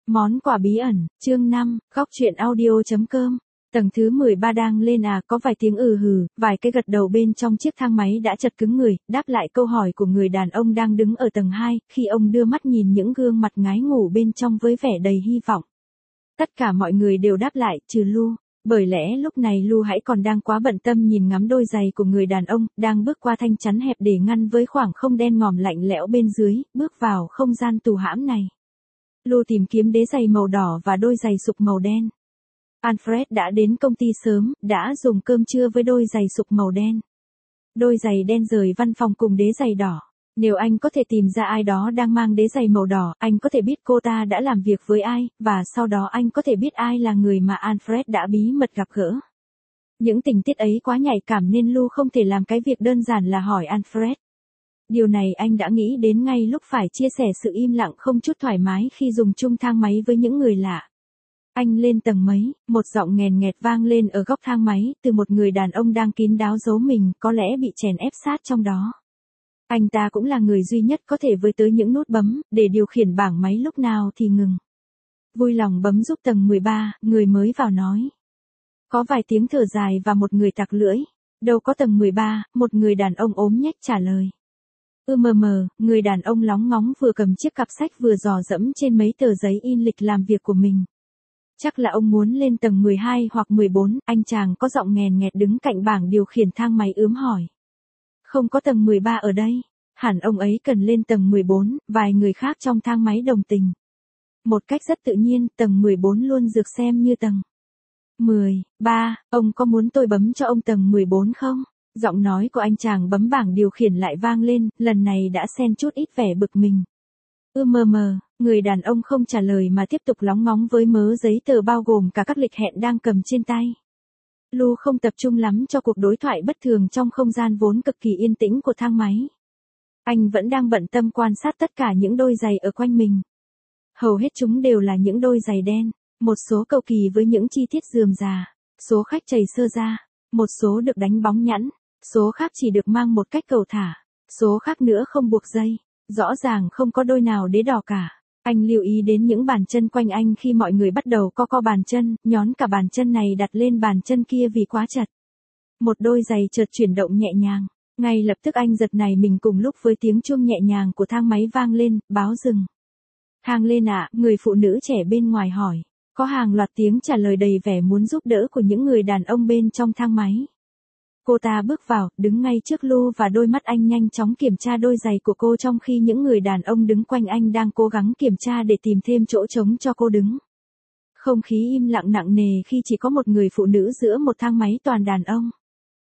Món quà bí ẩn, chương 5, góc truyện audio.com. Tầng thứ 13 đang lên à, có vài tiếng hừ, vài cái gật đầu bên trong chiếc thang máy đã chật cứng người, đáp lại câu hỏi của người đàn ông đang đứng ở tầng 2, khi ông đưa mắt nhìn những gương mặt ngái ngủ bên trong với vẻ đầy hy vọng. Tất cả mọi người đều đáp lại, trừ Lu. Bởi lẽ lúc này Lu hãy còn đang quá bận tâm nhìn ngắm đôi giày của người đàn ông, đang bước qua thanh chắn hẹp để ngăn với khoảng không đen ngòm lạnh lẽo bên dưới, bước vào không gian tù hãm này. Lu tìm kiếm đế giày màu đỏ và đôi giày sục màu đen. Alfred đã đến công ty sớm, đã dùng cơm trưa với đôi giày sục màu đen. Đôi giày đen rời văn phòng cùng đế giày đỏ. Nếu anh có thể tìm ra ai đó đang mang đế giày màu đỏ, anh có thể biết cô ta đã làm việc với ai, và sau đó anh có thể biết ai là người mà Alfred đã bí mật gặp gỡ. Những tình tiết ấy quá nhạy cảm nên Lu không thể làm cái việc đơn giản là hỏi Alfred. Điều này anh đã nghĩ đến ngay lúc phải chia sẻ sự im lặng không chút thoải mái khi dùng chung thang máy với những người lạ. Anh lên tầng mấy, một giọng nghèn nghẹt vang lên ở góc thang máy, từ một người đàn ông đang kín đáo giấu mình, có lẽ bị chèn ép sát trong đó. Anh ta cũng là người duy nhất có thể với tới những nút bấm, để điều khiển bảng máy lúc nào thì ngừng. Vui lòng bấm giúp tầng 13, người mới vào nói. Có vài tiếng thở dài và một người tặc lưỡi. Đâu có tầng 13, một người đàn ông ốm nhách trả lời. Người đàn ông lóng ngóng vừa cầm chiếc cặp sách vừa dò dẫm trên mấy tờ giấy in lịch làm việc của mình. Chắc là ông muốn lên tầng 12 hoặc 14, anh chàng có giọng nghèn nghẹt đứng cạnh bảng điều khiển thang máy ướm hỏi. Không có tầng 13 ở đây. Hẳn ông ấy cần lên tầng 14, vài người khác trong thang máy đồng tình. Một cách rất tự nhiên, tầng 14 luôn được xem như tầng 13, ông có muốn tôi bấm cho ông tầng 14 không? Giọng nói của anh chàng bấm bảng điều khiển lại vang lên, lần này đã xen chút ít vẻ bực mình. Người đàn ông không trả lời mà tiếp tục lóng ngóng với mớ giấy tờ bao gồm cả các lịch hẹn đang cầm trên tay. Lu không tập trung lắm cho cuộc đối thoại bất thường trong không gian vốn cực kỳ yên tĩnh của thang máy. Anh vẫn đang bận tâm quan sát tất cả những đôi giày ở quanh mình. Hầu hết chúng đều là những đôi giày đen, một số cầu kỳ với những chi tiết rườm rà, số khách chày sơ ra, một số được đánh bóng nhẵn, số khác chỉ được mang một cách cầu thả, số khác nữa không buộc dây, rõ ràng không có đôi nào đế đỏ cả. Anh lưu ý đến những bàn chân quanh anh khi mọi người bắt đầu co bàn chân, nhón cả bàn chân này đặt lên bàn chân kia vì quá chật. Một đôi giày chợt chuyển động nhẹ nhàng, ngay lập tức anh giật nảy mình cùng lúc với tiếng chuông nhẹ nhàng của thang máy vang lên, báo dừng. Thang lên ạ, người phụ nữ trẻ bên ngoài hỏi. Có hàng loạt tiếng trả lời đầy vẻ muốn giúp đỡ của những người đàn ông bên trong thang máy. Cô ta bước vào, đứng ngay trước Lu và đôi mắt anh nhanh chóng kiểm tra đôi giày của cô trong khi những người đàn ông đứng quanh anh đang cố gắng kiểm tra để tìm thêm chỗ trống cho cô đứng. Không khí im lặng nặng nề khi chỉ có một người phụ nữ giữa một thang máy toàn đàn ông.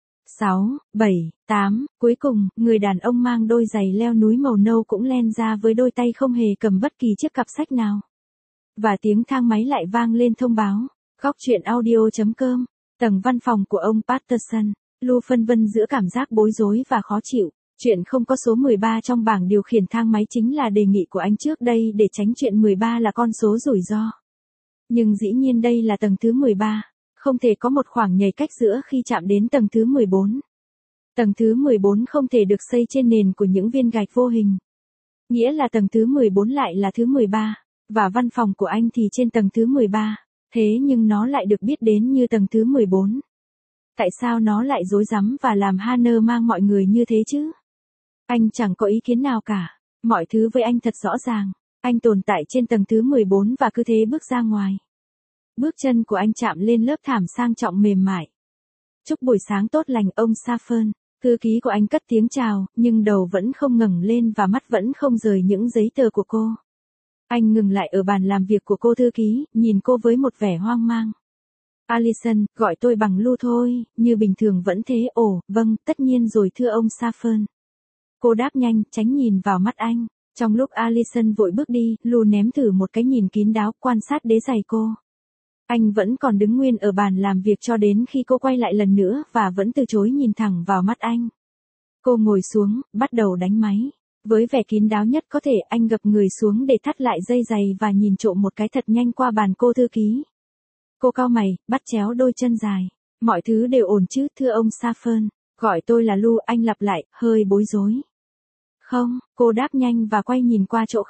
6, 7, 8, cuối cùng, người đàn ông mang đôi giày leo núi màu nâu cũng len ra với đôi tay không hề cầm bất kỳ chiếc cặp sách nào. Và tiếng thang máy lại vang lên thông báo. Góc truyện audio.com, tầng văn phòng của ông Patterson. Lu phân vân giữa cảm giác bối rối và khó chịu. Chuyện không có số 13 trong bảng điều khiển thang máy chính là đề nghị của anh trước đây để tránh chuyện 13 là con số rủi ro. Nhưng dĩ nhiên đây là tầng thứ 13. Không thể có một khoảng nhảy cách giữa khi chạm đến tầng thứ 14. Tầng thứ 14 không thể được xây trên nền của những viên gạch vô hình. Nghĩa là tầng thứ 14 lại là thứ 13. Và văn phòng của anh thì trên tầng thứ 13. Thế nhưng nó lại được biết đến như tầng thứ 14. Tại sao nó lại rối rắm và làm Hanner mang mọi người như thế chứ? Anh chẳng có ý kiến nào cả. Mọi thứ với anh thật rõ ràng. Anh tồn tại trên tầng thứ 14 và cứ thế bước ra ngoài. Bước chân của anh chạm lên lớp thảm sang trọng mềm mại. Chúc buổi sáng tốt lành ông Saffern. Thư ký của anh cất tiếng chào, nhưng đầu vẫn không ngẩng lên và mắt vẫn không rời những giấy tờ của cô. Anh ngừng lại ở bàn làm việc của cô thư ký, nhìn cô với một vẻ hoang mang. Alison, gọi tôi bằng Lu thôi, như bình thường vẫn thế. Ồ, vâng, tất nhiên rồi thưa ông Saffern. Cô đáp nhanh, tránh nhìn vào mắt anh. Trong lúc Alison vội bước đi, Lu ném thử một cái nhìn kín đáo, quan sát đế giày cô. Anh vẫn còn đứng nguyên ở bàn làm việc cho đến khi cô quay lại lần nữa và vẫn từ chối nhìn thẳng vào mắt anh. Cô ngồi xuống, bắt đầu đánh máy. Với vẻ kín đáo nhất có thể, anh gập người xuống để thắt lại dây giày và nhìn trộm một cái thật nhanh qua bàn cô thư ký. Cô cau mày, bắt chéo đôi chân dài. Mọi thứ đều ổn chứ thưa ông Saffern. Gọi tôi là Lu, anh lặp lại, hơi bối rối. Không, cô đáp nhanh và quay nhìn qua chỗ khác.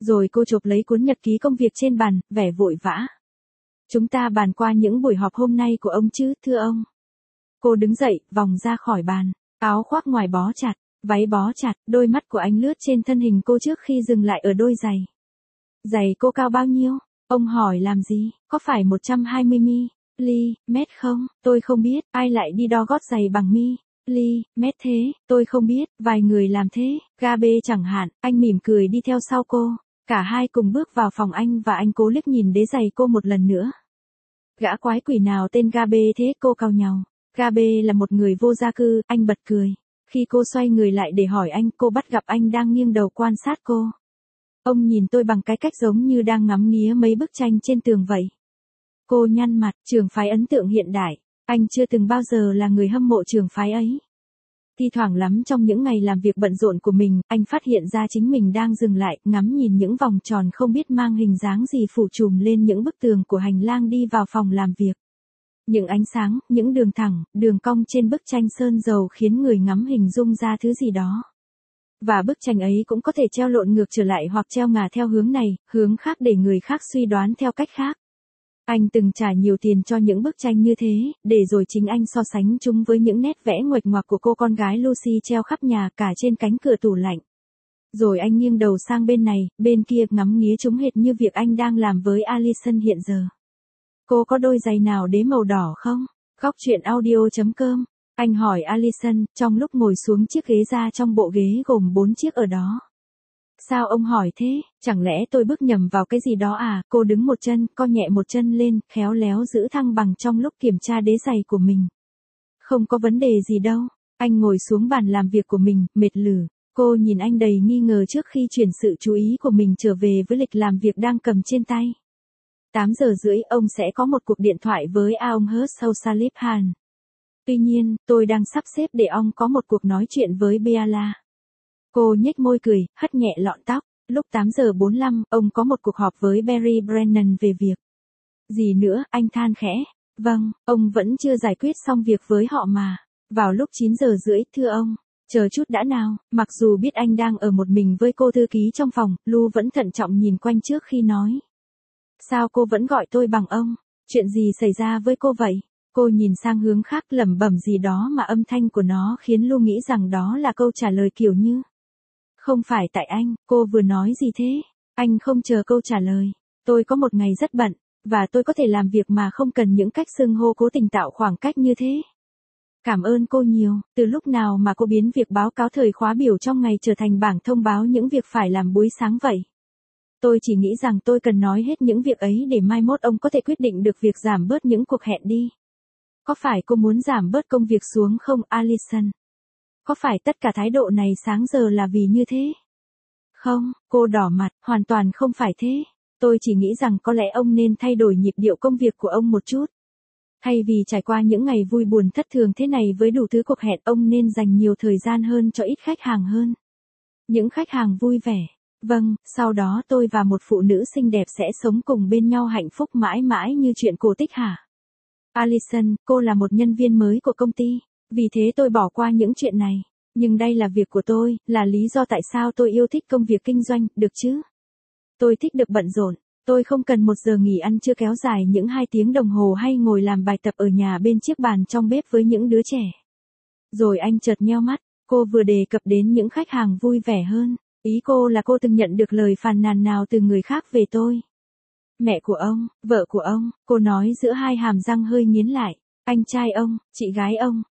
Rồi cô chộp lấy cuốn nhật ký công việc trên bàn, vẻ vội vã. Chúng ta bàn qua những buổi họp hôm nay của ông chứ, thưa ông. Cô đứng dậy, vòng ra khỏi bàn, áo khoác ngoài bó chặt, váy bó chặt, đôi mắt của anh lướt trên thân hình cô trước khi dừng lại ở đôi giày. Giày cô cao bao nhiêu? Ông hỏi làm gì, có phải 120 mét không? Tôi không biết, ai lại đi đo gót giày bằng mét thế, tôi không biết, vài người làm thế, Gabe chẳng hạn, anh mỉm cười đi theo sau cô. Cả hai cùng bước vào phòng anh và anh cố liếc nhìn đế giày cô một lần nữa. Gã quái quỷ nào tên Gabe thế, cô cau nhàu. Gabe là một người vô gia cư, anh bật cười. Khi cô xoay người lại để hỏi anh, cô bắt gặp anh đang nghiêng đầu quan sát cô. Ông nhìn tôi bằng cái cách giống như đang ngắm nghía mấy bức tranh trên tường vậy. Cô nhăn mặt, trường phái ấn tượng hiện đại. Anh chưa từng bao giờ là người hâm mộ trường phái ấy. Thi thoảng lắm trong những ngày làm việc bận rộn của mình, anh phát hiện ra chính mình đang dừng lại, ngắm nhìn những vòng tròn không biết mang hình dáng gì phủ trùm lên những bức tường của hành lang đi vào phòng làm việc. Những ánh sáng, những đường thẳng, đường cong trên bức tranh sơn dầu khiến người ngắm hình dung ra thứ gì đó. Và bức tranh ấy cũng có thể treo lộn ngược trở lại hoặc treo ngả theo hướng này, hướng khác để người khác suy đoán theo cách khác. Anh từng trả nhiều tiền cho những bức tranh như thế, để rồi chính anh so sánh chúng với những nét vẽ nguệch ngoạc của cô con gái Lucy treo khắp nhà cả trên cánh cửa tủ lạnh. Rồi anh nghiêng đầu sang bên này, bên kia ngắm nghía chúng hệt như việc anh đang làm với Alison hiện giờ. Cô có đôi giày nào đế màu đỏ không? Góc truyện audio.com. Anh hỏi Alison, trong lúc ngồi xuống chiếc ghế da trong bộ ghế gồm 4 chiếc ở đó. Sao ông hỏi thế, chẳng lẽ tôi bước nhầm vào cái gì đó à? Cô đứng một chân, co nhẹ một chân lên, khéo léo giữ thăng bằng trong lúc kiểm tra đế giày của mình. Không có vấn đề gì đâu. Anh ngồi xuống bàn làm việc của mình, mệt lử. Cô nhìn anh đầy nghi ngờ trước khi chuyển sự chú ý của mình trở về với lịch làm việc đang cầm trên tay. 8:30 ông sẽ có một cuộc điện thoại với Aonghurst O'Sullivan. Tuy nhiên, tôi đang sắp xếp để ông có một cuộc nói chuyện với Bella. Cô nhếch môi cười, hất nhẹ lọn tóc. Lúc 8:45, ông có một cuộc họp với Barry Brennan về việc. Gì nữa, anh than khẽ. Vâng, ông vẫn chưa giải quyết xong việc với họ mà. Vào lúc 9:30, thưa ông. Chờ chút đã nào, mặc dù biết anh đang ở một mình với cô thư ký trong phòng, Lu vẫn thận trọng nhìn quanh trước khi nói. Sao cô vẫn gọi tôi bằng ông? Chuyện gì xảy ra với cô vậy? Cô nhìn sang hướng khác lẩm bẩm gì đó mà âm thanh của nó khiến Lu nghĩ rằng đó là câu trả lời kiểu như. Không phải tại anh, cô vừa nói gì thế? Anh không chờ câu trả lời. Tôi có một ngày rất bận, và tôi có thể làm việc mà không cần những cách xưng hô cố tình tạo khoảng cách như thế. Cảm ơn cô nhiều, từ lúc nào mà cô biến việc báo cáo thời khóa biểu trong ngày trở thành bảng thông báo những việc phải làm buổi sáng vậy? Tôi chỉ nghĩ rằng tôi cần nói hết những việc ấy để mai mốt ông có thể quyết định được việc giảm bớt những cuộc hẹn đi. Có phải cô muốn giảm bớt công việc xuống không, Alison? Có phải tất cả thái độ này sáng giờ là vì như thế? Không, cô đỏ mặt, hoàn toàn không phải thế. Tôi chỉ nghĩ rằng có lẽ ông nên thay đổi nhịp điệu công việc của ông một chút. Thay vì trải qua những ngày vui buồn thất thường thế này với đủ thứ cuộc hẹn, ông nên dành nhiều thời gian hơn cho ít khách hàng hơn. Những khách hàng vui vẻ. Vâng, sau đó tôi và một phụ nữ xinh đẹp sẽ sống cùng bên nhau hạnh phúc mãi mãi như chuyện cổ tích hả? Alison, cô là một nhân viên mới của công ty, vì thế tôi bỏ qua những chuyện này. Nhưng đây là việc của tôi, là lý do tại sao tôi yêu thích công việc kinh doanh, được chứ? Tôi thích được bận rộn. Tôi không cần một giờ nghỉ ăn trưa kéo dài những 2 tiếng đồng hồ hay ngồi làm bài tập ở nhà bên chiếc bàn trong bếp với những đứa trẻ. Rồi anh chợt nheo mắt, cô vừa đề cập đến những khách hàng vui vẻ hơn. Ý cô là cô từng nhận được lời phàn nàn nào từ người khác về tôi? Mẹ của ông, vợ của ông, cô nói giữa hai hàm răng hơi nghiến lại. Anh trai ông, chị gái ông,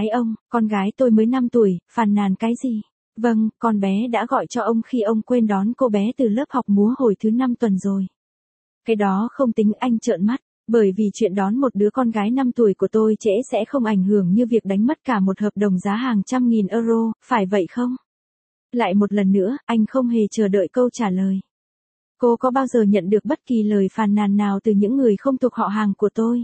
con gái tôi mới 5 tuổi, phàn nàn cái gì? Vâng, con bé đã gọi cho ông khi ông quên đón cô bé từ lớp học múa hồi thứ 5 tuần rồi. Cái đó không tính, anh trợn mắt, bởi vì chuyện đón một đứa con gái 5 tuổi của tôi trễ sẽ không ảnh hưởng như việc đánh mất cả một hợp đồng giá hàng trăm nghìn euro, phải vậy không? Lại một lần nữa, anh không hề chờ đợi câu trả lời. Cô có bao giờ nhận được bất kỳ lời phàn nàn nào từ những người không thuộc họ hàng của tôi?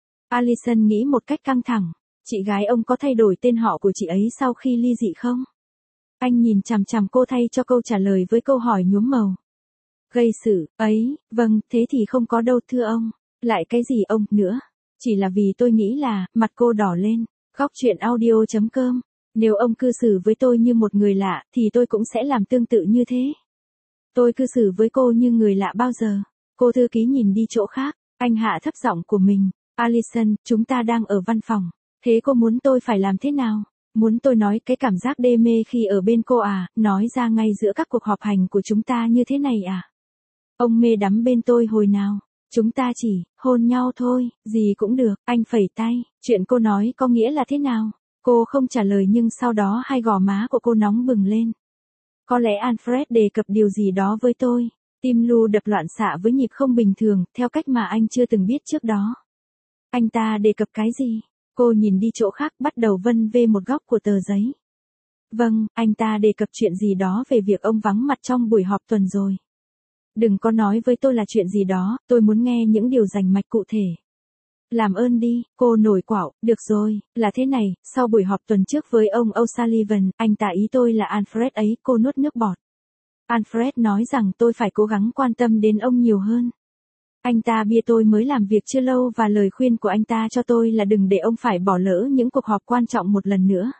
Alison nghĩ một cách căng thẳng. Chị gái ông có thay đổi tên họ của chị ấy sau khi ly dị không? Anh nhìn chằm chằm cô thay cho câu trả lời với câu hỏi nhuốm màu. Gây sự, ấy, vâng, thế thì không có đâu thưa ông. Lại cái gì ông, nữa? Chỉ là vì tôi nghĩ là, mặt cô đỏ lên. Góc truyện audio.com. Nếu ông cư xử với tôi như một người lạ, thì tôi cũng sẽ làm tương tự như thế. Tôi cư xử với cô như người lạ bao giờ. Cô thư ký nhìn đi chỗ khác, anh hạ thấp giọng của mình. Alison, chúng ta đang ở văn phòng. Thế cô muốn tôi phải làm thế nào? Muốn tôi nói cái cảm giác đê mê khi ở bên cô à, nói ra ngay giữa các cuộc họp hành của chúng ta như thế này à? Ông mê đắm bên tôi hồi nào? Chúng ta chỉ hôn nhau thôi, gì cũng được, anh phẩy tay. Chuyện cô nói có nghĩa là thế nào? Cô không trả lời nhưng sau đó hai gò má của cô nóng bừng lên. Có lẽ Alfred đề cập điều gì đó với tôi. Tim Lu đập loạn xạ với nhịp không bình thường, theo cách mà anh chưa từng biết trước đó. Anh ta đề cập cái gì? Cô nhìn đi chỗ khác, bắt đầu vân vê một góc của tờ giấy. Vâng, anh ta đề cập chuyện gì đó về việc ông vắng mặt trong buổi họp tuần rồi. Đừng có nói với tôi là chuyện gì đó, tôi muốn nghe những điều rành mạch cụ thể. Làm ơn đi, cô nổi quạo, được rồi, là thế này, sau buổi họp tuần trước với ông O'Sullivan, anh ta ý tôi là Alfred ấy, cô nuốt nước bọt. Alfred nói rằng tôi phải cố gắng quan tâm đến ông nhiều hơn. Anh ta bia tôi mới làm việc chưa lâu và lời khuyên của anh ta cho tôi là đừng để ông phải bỏ lỡ những cuộc họp quan trọng một lần nữa.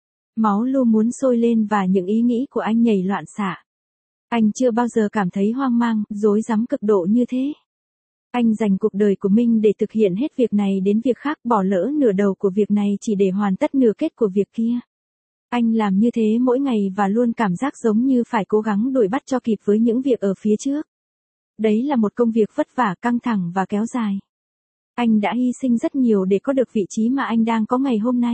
Máu Lu muốn sôi lên và những ý nghĩ của anh nhảy loạn xạ. Anh chưa bao giờ cảm thấy hoang mang, rối rắm cực độ như thế. Anh dành cuộc đời của mình để thực hiện hết việc này đến việc khác, bỏ lỡ nửa đầu của việc này chỉ để hoàn tất nửa kết của việc kia. Anh làm như thế mỗi ngày và luôn cảm giác giống như phải cố gắng đuổi bắt cho kịp với những việc ở phía trước. Đấy là một công việc vất vả, căng thẳng và kéo dài. Anh đã hy sinh rất nhiều để có được vị trí mà anh đang có ngày hôm nay.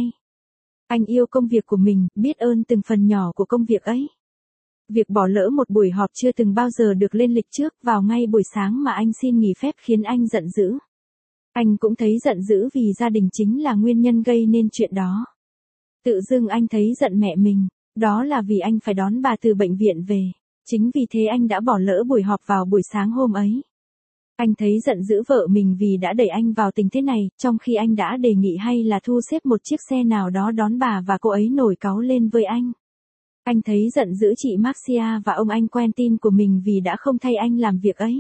Anh yêu công việc của mình, biết ơn từng phần nhỏ của công việc ấy. Việc bỏ lỡ một buổi họp chưa từng bao giờ được lên lịch trước vào ngay buổi sáng mà anh xin nghỉ phép khiến anh giận dữ. Anh cũng thấy giận dữ vì gia đình chính là nguyên nhân gây nên chuyện đó. Tự dưng anh thấy giận mẹ mình, đó là vì anh phải đón bà từ bệnh viện về. Chính vì thế anh đã bỏ lỡ buổi họp vào buổi sáng hôm ấy. Anh thấy giận dữ vợ mình vì đã đẩy anh vào tình thế này, trong khi anh đã đề nghị hay là thu xếp một chiếc xe nào đó đón bà và cô ấy nổi cáu lên với anh. Anh thấy giận dữ chị Marcia và ông anh Quentin của mình vì đã không thay anh làm việc ấy.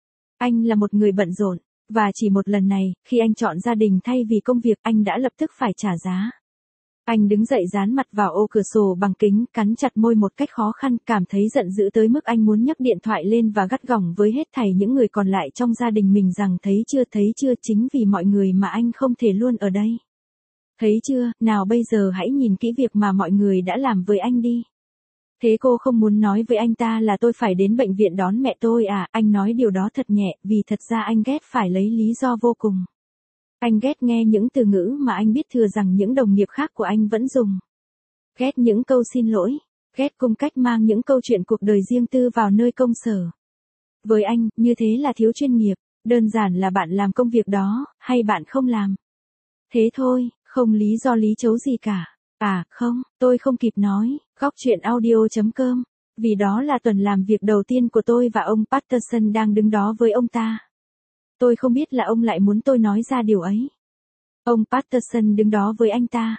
Anh là một người bận rộn, và chỉ một lần này, khi anh chọn gia đình thay vì công việc, anh đã lập tức phải trả giá. Anh đứng dậy dán mặt vào ô cửa sổ bằng kính, cắn chặt môi một cách khó khăn, cảm thấy giận dữ tới mức anh muốn nhấc điện thoại lên và gắt gỏng với hết thảy những người còn lại trong gia đình mình rằng thấy chưa, chính vì mọi người mà anh không thể luôn ở đây. Thấy chưa, nào bây giờ hãy nhìn kỹ việc mà mọi người đã làm với anh đi. Thế cô không muốn nói với anh ta là tôi phải đến bệnh viện đón mẹ tôi à? Anh nói điều đó thật nhẹ, vì thật ra anh ghét phải lấy lý do vô cùng. Anh ghét nghe những từ ngữ mà anh biết thừa rằng những đồng nghiệp khác của anh vẫn dùng. Ghét những câu xin lỗi, ghét cung cách mang những câu chuyện cuộc đời riêng tư vào nơi công sở. Với anh, như thế là thiếu chuyên nghiệp, đơn giản là bạn làm công việc đó, hay bạn không làm. Thế thôi, không lý do lý chấu gì cả. À, không, tôi không kịp nói, góc chuyện audio.com. Vì đó là tuần làm việc đầu tiên của tôi và ông Patterson đang đứng đó với ông ta. Tôi không biết là ông lại muốn tôi nói ra điều ấy. Ông Patterson đứng đó với anh ta.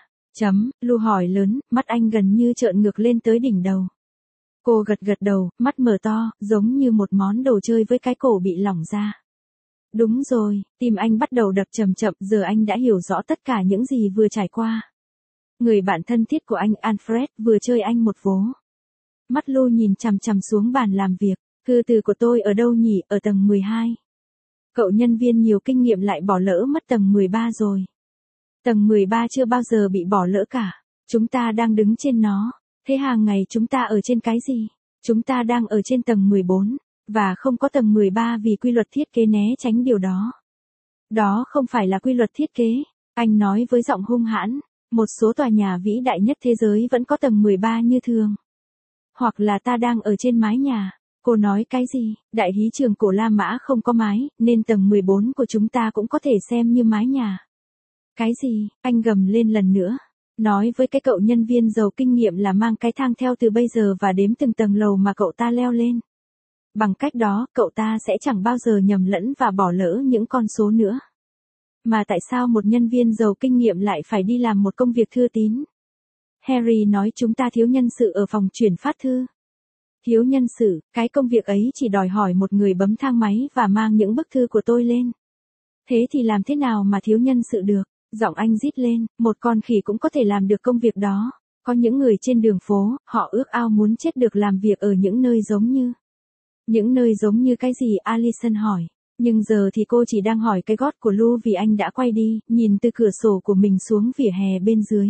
Lu hỏi lớn, mắt anh gần như trợn ngược lên tới đỉnh đầu. Cô gật đầu, mắt mở to, giống như một món đồ chơi với cái cổ bị lỏng ra. Đúng rồi, tim anh bắt đầu đập chậm, giờ anh đã hiểu rõ tất cả những gì vừa trải qua. Người bạn thân thiết của anh, Alfred, vừa chơi anh một vố. Mắt Lu nhìn chằm xuống bàn làm việc. Thư từ của tôi ở đâu nhỉ? Ở tầng 12. Cậu nhân viên nhiều kinh nghiệm lại bỏ lỡ mất tầng 13 rồi. Tầng 13 chưa bao giờ bị bỏ lỡ cả. Chúng ta đang đứng trên nó. Thế hàng ngày chúng ta ở trên cái gì? Chúng ta đang ở trên tầng 14. Và không có tầng 13 vì quy luật thiết kế né tránh điều đó. Đó không phải là quy luật thiết kế. Anh nói với giọng hung hãn. Một số tòa nhà vĩ đại nhất thế giới vẫn có tầng 13 như thường. Hoặc là ta đang ở trên mái nhà. Cô nói cái gì? Đại hí trường cổ La Mã không có mái, nên tầng 14 của chúng ta cũng có thể xem như mái nhà. Cái gì? Anh gầm lên lần nữa. Nói với cái cậu nhân viên giàu kinh nghiệm là mang cái thang theo từ bây giờ và đếm từng tầng lầu mà cậu ta leo lên. Bằng cách đó, cậu ta sẽ chẳng bao giờ nhầm lẫn và bỏ lỡ những con số nữa. Mà tại sao một nhân viên giàu kinh nghiệm lại phải đi làm một công việc thư tín? Harry nói chúng ta thiếu nhân sự ở phòng chuyển phát thư. Thiếu nhân sự, cái công việc ấy chỉ đòi hỏi một người bấm thang máy và mang những bức thư của tôi lên. Thế thì làm thế nào mà thiếu nhân sự được? Giọng anh rít lên, một con khỉ cũng có thể làm được công việc đó. Có những người trên đường phố, họ ước ao muốn chết được làm việc ở những nơi giống như Những nơi giống như cái gì Alison hỏi. Nhưng giờ thì cô chỉ đang hỏi cái gót của Lu vì anh đã quay đi, nhìn từ cửa sổ của mình xuống vỉa hè bên dưới.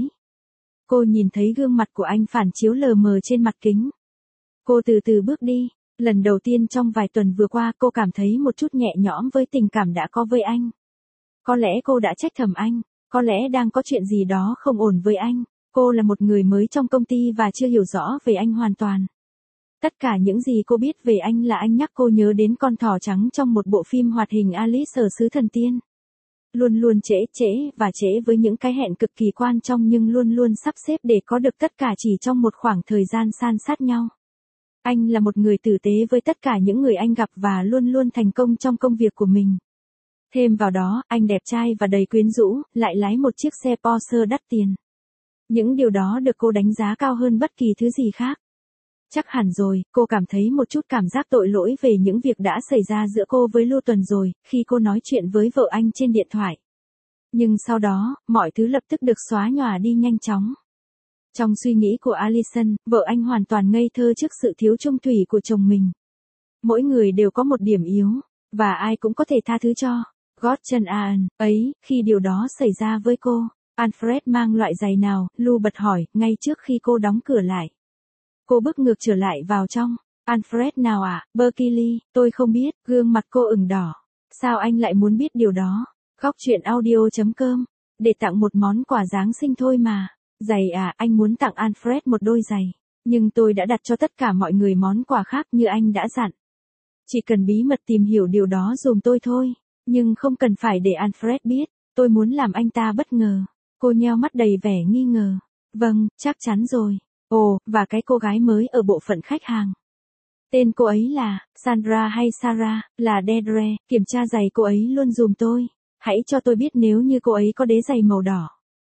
Cô nhìn thấy gương mặt của anh phản chiếu lờ mờ trên mặt kính. Cô từ từ bước đi. Lần đầu tiên trong vài tuần vừa qua cô cảm thấy một chút nhẹ nhõm với tình cảm đã có với anh. Có lẽ cô đã trách thầm anh. Có lẽ đang có chuyện gì đó không ổn với anh. Cô là một người mới trong công ty và chưa hiểu rõ về anh hoàn toàn. Tất cả những gì cô biết về anh là anh nhắc cô nhớ đến con thỏ trắng trong một bộ phim hoạt hình Alice ở xứ thần tiên. Luôn luôn trễ với những cái hẹn cực kỳ quan trọng nhưng luôn luôn sắp xếp để có được tất cả chỉ trong một khoảng thời gian san sát nhau. Anh là một người tử tế với tất cả những người anh gặp và luôn luôn thành công trong công việc của mình. Thêm vào đó, anh đẹp trai và đầy quyến rũ, lại lái một chiếc xe Porsche đắt tiền. Những điều đó được cô đánh giá cao hơn bất kỳ thứ gì khác. Chắc hẳn rồi, cô cảm thấy một chút cảm giác tội lỗi về những việc đã xảy ra giữa cô với Lưu Tuần rồi, khi cô nói chuyện với vợ anh trên điện thoại. Nhưng sau đó, mọi thứ lập tức được xóa nhòa đi nhanh chóng. Trong suy nghĩ của Alison, vợ anh hoàn toàn ngây thơ trước sự thiếu trung thủy của chồng mình. Mỗi người đều có một điểm yếu, và ai cũng có thể tha thứ cho. Gordon Aan, ấy, khi điều đó xảy ra với cô, Alfred mang loại giày nào, Lu bật hỏi, ngay trước khi cô đóng cửa lại. Cô bước ngược trở lại vào trong. Alfred nào ạ? Berkeley, tôi không biết, gương mặt cô ửng đỏ. Sao anh lại muốn biết điều đó? Góc chuyện audio.com. Để tặng một món quà Giáng sinh thôi mà. Giày à, anh muốn tặng Alfred một đôi giày. Nhưng tôi đã đặt cho tất cả mọi người món quà khác như anh đã dặn. Chỉ cần bí mật tìm hiểu điều đó dùm tôi thôi. Nhưng không cần phải để Alfred biết. Tôi muốn làm anh ta bất ngờ. Cô nheo mắt đầy vẻ nghi ngờ. Vâng, chắc chắn rồi. Ồ, và cái cô gái mới ở bộ phận khách hàng. Tên cô ấy là Sandra hay Sarah, là Deirdre, kiểm tra giày cô ấy luôn dùm tôi. Hãy cho tôi biết nếu như cô ấy có đế giày màu đỏ.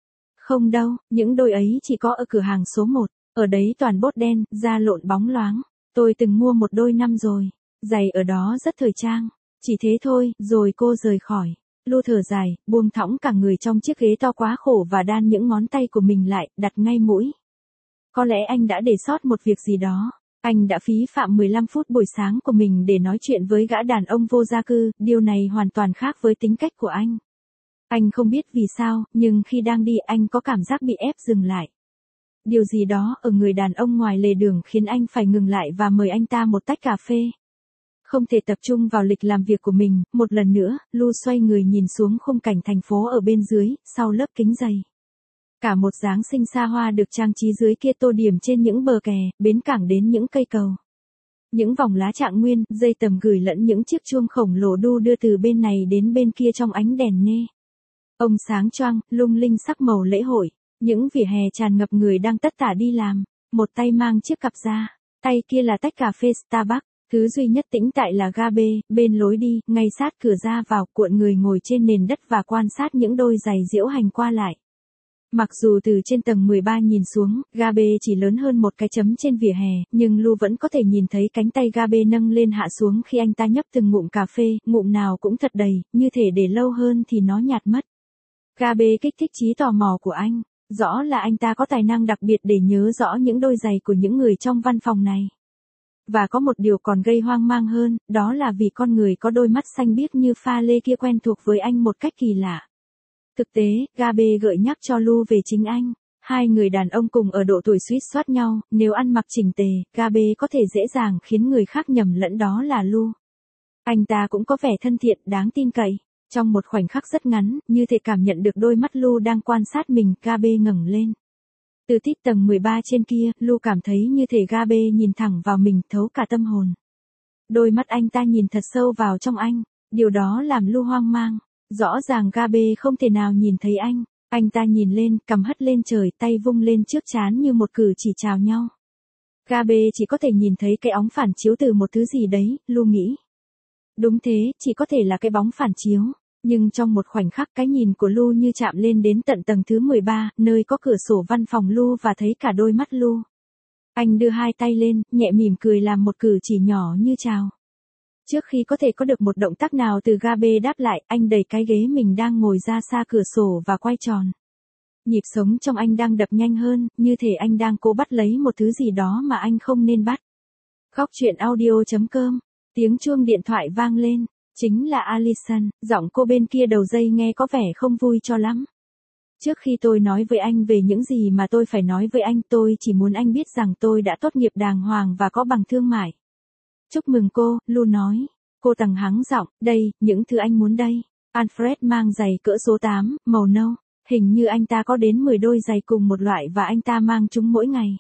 Không đâu, những đôi ấy chỉ có ở cửa hàng số 1, ở đấy toàn bốt đen, da lộn bóng loáng. Tôi từng mua một đôi năm rồi, giày ở đó rất thời trang. Chỉ thế thôi, rồi cô rời khỏi. Lu thở dài, buông thõng cả người trong chiếc ghế to quá khổ và đan những ngón tay của mình lại, đặt ngay mũi. Có lẽ anh đã để sót một việc gì đó. Anh đã phí phạm 15 phút buổi sáng của mình để nói chuyện với gã đàn ông vô gia cư, điều này hoàn toàn khác với tính cách của anh. Anh không biết vì sao, nhưng khi đang đi anh có cảm giác bị ép dừng lại. Điều gì đó ở người đàn ông ngoài lề đường khiến anh phải ngừng lại và mời anh ta một tách cà phê. Không thể tập trung vào lịch làm việc của mình, một lần nữa, Lu xoay người nhìn xuống khung cảnh thành phố ở bên dưới, sau lớp kính dày. Cả một Giáng sinh xa hoa được trang trí dưới kia tô điểm trên những bờ kè, bến cảng đến những cây cầu. Những vòng lá trạng nguyên, dây tầm gửi lẫn những chiếc chuông khổng lồ đu đưa từ bên này đến bên kia trong ánh đèn nê. Ông sáng choang, lung linh sắc màu lễ hội. Những vỉa hè tràn ngập người đang tất tả đi làm. Một tay mang chiếc cặp ra, tay kia là tách cà phê Starbucks. Thứ duy nhất tĩnh tại là Gabe, bên lối đi, ngay sát cửa ra vào, cuộn người ngồi trên nền đất và quan sát những đôi giày diễu hành qua lại. Mặc dù từ trên tầng 13 nhìn xuống, Gabe chỉ lớn hơn một cái chấm trên vỉa hè, nhưng Lu vẫn có thể nhìn thấy cánh tay Gabe nâng lên hạ xuống khi anh ta nhấp từng ngụm cà phê, ngụm nào cũng thật đầy, như thể để lâu hơn thì nó nhạt mất. Gabe kích thích trí tò mò của anh, rõ là anh ta có tài năng đặc biệt để nhớ rõ những đôi giày của những người trong văn phòng này. Và có một điều còn gây hoang mang hơn, đó là vì con người có đôi mắt xanh biếc như pha lê kia quen thuộc với anh một cách kỳ lạ. Thực tế, Gabe gợi nhắc cho Lu về chính anh. Hai người đàn ông cùng ở độ tuổi suýt soát nhau, nếu ăn mặc chỉnh tề, Gabe có thể dễ dàng khiến người khác nhầm lẫn đó là Lu. Anh ta cũng có vẻ thân thiện, đáng tin cậy. Trong một khoảnh khắc rất ngắn, như thể cảm nhận được đôi mắt Lu đang quan sát mình, Gabe ngẩng lên. Từ tít tầng 13 trên kia, Lu cảm thấy như thể Gabe nhìn thẳng vào mình, thấu cả tâm hồn. Đôi mắt anh ta nhìn thật sâu vào trong anh, điều đó làm Lu hoang mang. Rõ ràng Gabe không thể nào nhìn thấy anh. Anh ta nhìn lên, cằm hất lên trời, tay vung lên trước trán như một cử chỉ chào nhau. Gabe chỉ có thể nhìn thấy cái óng phản chiếu từ một thứ gì đấy, Lu nghĩ. Đúng thế, chỉ có thể là cái bóng phản chiếu. Nhưng trong một khoảnh khắc cái nhìn của Lu như chạm lên đến tận tầng thứ 13, nơi có cửa sổ văn phòng Lu và thấy cả đôi mắt Lu. Anh đưa hai tay lên, nhẹ mỉm cười làm một cử chỉ nhỏ như chào. Trước khi có thể có được một động tác nào từ Gabe đáp lại, anh đẩy cái ghế mình đang ngồi ra xa cửa sổ và quay tròn. Nhịp sống trong anh đang đập nhanh hơn, như thể anh đang cố bắt lấy một thứ gì đó mà anh không nên bắt. Góc chuyện audio.com Tiếng chuông điện thoại vang lên, chính là Alison, giọng cô bên kia đầu dây nghe có vẻ không vui cho lắm. Trước khi tôi nói với anh về những gì mà tôi phải nói với anh, tôi chỉ muốn anh biết rằng tôi đã tốt nghiệp đàng hoàng và có bằng thương mại. Chúc mừng cô, Lu nói. Cô tằng hắng giọng, đây, những thứ anh muốn đây. Alfred mang giày cỡ số 8, màu nâu. Hình như anh ta có đến 10 đôi giày cùng một loại và anh ta mang chúng mỗi ngày.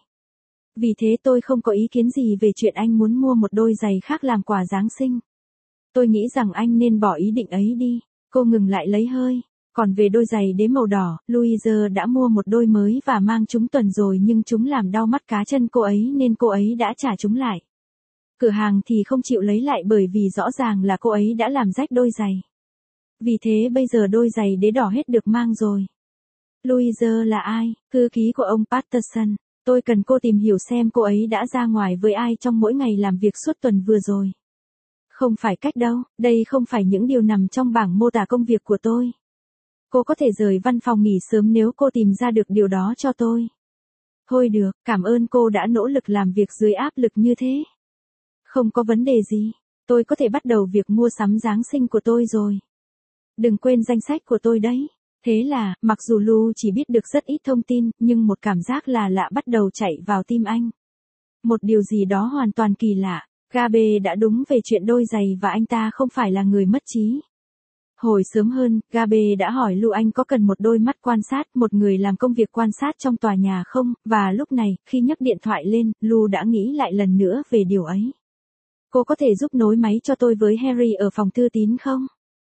Vì thế tôi không có ý kiến gì về chuyện anh muốn mua một đôi giày khác làm quà Giáng sinh. Tôi nghĩ rằng anh nên bỏ ý định ấy đi. Cô ngừng lại lấy hơi. Còn về đôi giày đế màu đỏ, Louise đã mua một đôi mới và mang chúng tuần rồi nhưng chúng làm đau mắt cá chân cô ấy nên cô ấy đã trả chúng lại. Cửa hàng thì không chịu lấy lại bởi vì rõ ràng là cô ấy đã làm rách đôi giày. Vì thế bây giờ đôi giày đế đỏ hết được mang rồi. Louise là ai? Thư ký của ông Patterson. Tôi cần cô tìm hiểu xem cô ấy đã ra ngoài với ai trong mỗi ngày làm việc suốt tuần vừa rồi. Không phải cách đâu, đây không phải những điều nằm trong bảng mô tả công việc của tôi. Cô có thể rời văn phòng nghỉ sớm nếu cô tìm ra được điều đó cho tôi. Thôi được, cảm ơn cô đã nỗ lực làm việc dưới áp lực như thế. Không có vấn đề gì, tôi có thể bắt đầu việc mua sắm Giáng sinh của tôi rồi. Đừng quên danh sách của tôi đấy. Thế là, mặc dù Lu chỉ biết được rất ít thông tin, nhưng một cảm giác là lạ bắt đầu chạy vào tim anh. Một điều gì đó hoàn toàn kỳ lạ. Gabe đã đúng về chuyện đôi giày và anh ta không phải là người mất trí. Hồi sớm hơn, Gabe đã hỏi Lu anh có cần một đôi mắt quan sát, một người làm công việc quan sát trong tòa nhà không, và lúc này, khi nhấc điện thoại lên, Lu đã nghĩ lại lần nữa về điều ấy. Cô có thể giúp nối máy cho tôi với Harry ở phòng thư tín không?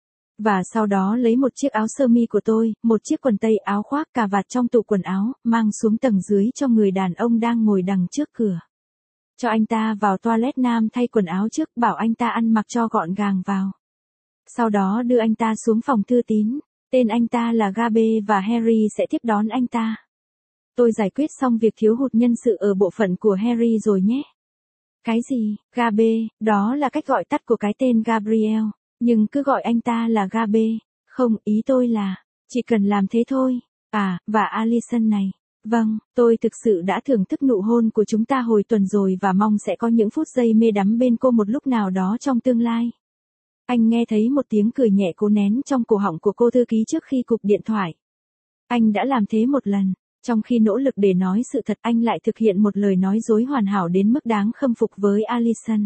Và sau đó lấy một chiếc áo sơ mi của tôi, một chiếc quần tây áo khoác cà vạt trong tủ quần áo, mang xuống tầng dưới cho người đàn ông đang ngồi đằng trước cửa. Cho anh ta vào toilet nam thay quần áo trước, bảo anh ta ăn mặc cho gọn gàng vào. Sau đó đưa anh ta xuống phòng thư tín, tên anh ta là Gabe và Harry sẽ tiếp đón anh ta. Tôi giải quyết xong việc thiếu hụt nhân sự ở bộ phận của Harry rồi nhé. Cái gì, Gabe, đó là cách gọi tắt của cái tên Gabriel, nhưng cứ gọi anh ta là Gabe. Không, ý tôi là, chỉ cần làm thế thôi. À, và Alison này. Vâng, tôi thực sự đã thưởng thức nụ hôn của chúng ta hồi tuần rồi và mong sẽ có những phút giây mê đắm bên cô một lúc nào đó trong tương lai. Anh nghe thấy một tiếng cười nhẹ cố nén trong cổ họng của cô thư ký trước khi cúp điện thoại. Anh đã làm thế một lần, trong khi nỗ lực để nói sự thật anh lại thực hiện một lời nói dối hoàn hảo đến mức đáng khâm phục với Alison.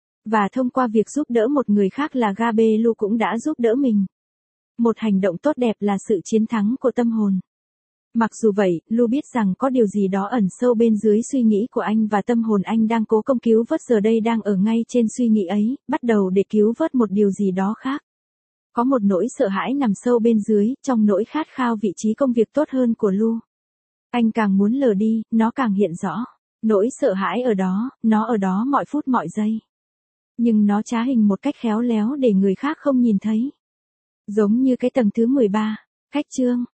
Và thông qua việc giúp đỡ một người khác là Gabe, Lu cũng đã giúp đỡ mình. Một hành động tốt đẹp là sự chiến thắng của tâm hồn. Mặc dù vậy, Lu biết rằng có điều gì đó ẩn sâu bên dưới suy nghĩ của anh và tâm hồn anh đang cố công cứu vớt giờ đây đang ở ngay trên suy nghĩ ấy, bắt đầu để cứu vớt một điều gì đó khác. Có một nỗi sợ hãi nằm sâu bên dưới, trong nỗi khát khao vị trí công việc tốt hơn của Lu. Anh càng muốn lờ đi, nó càng hiện rõ. Nỗi sợ hãi ở đó, nó ở đó mọi phút mọi giây. Nhưng nó trá hình một cách khéo léo để người khác không nhìn thấy. Giống như cái tầng thứ 13, cách chương.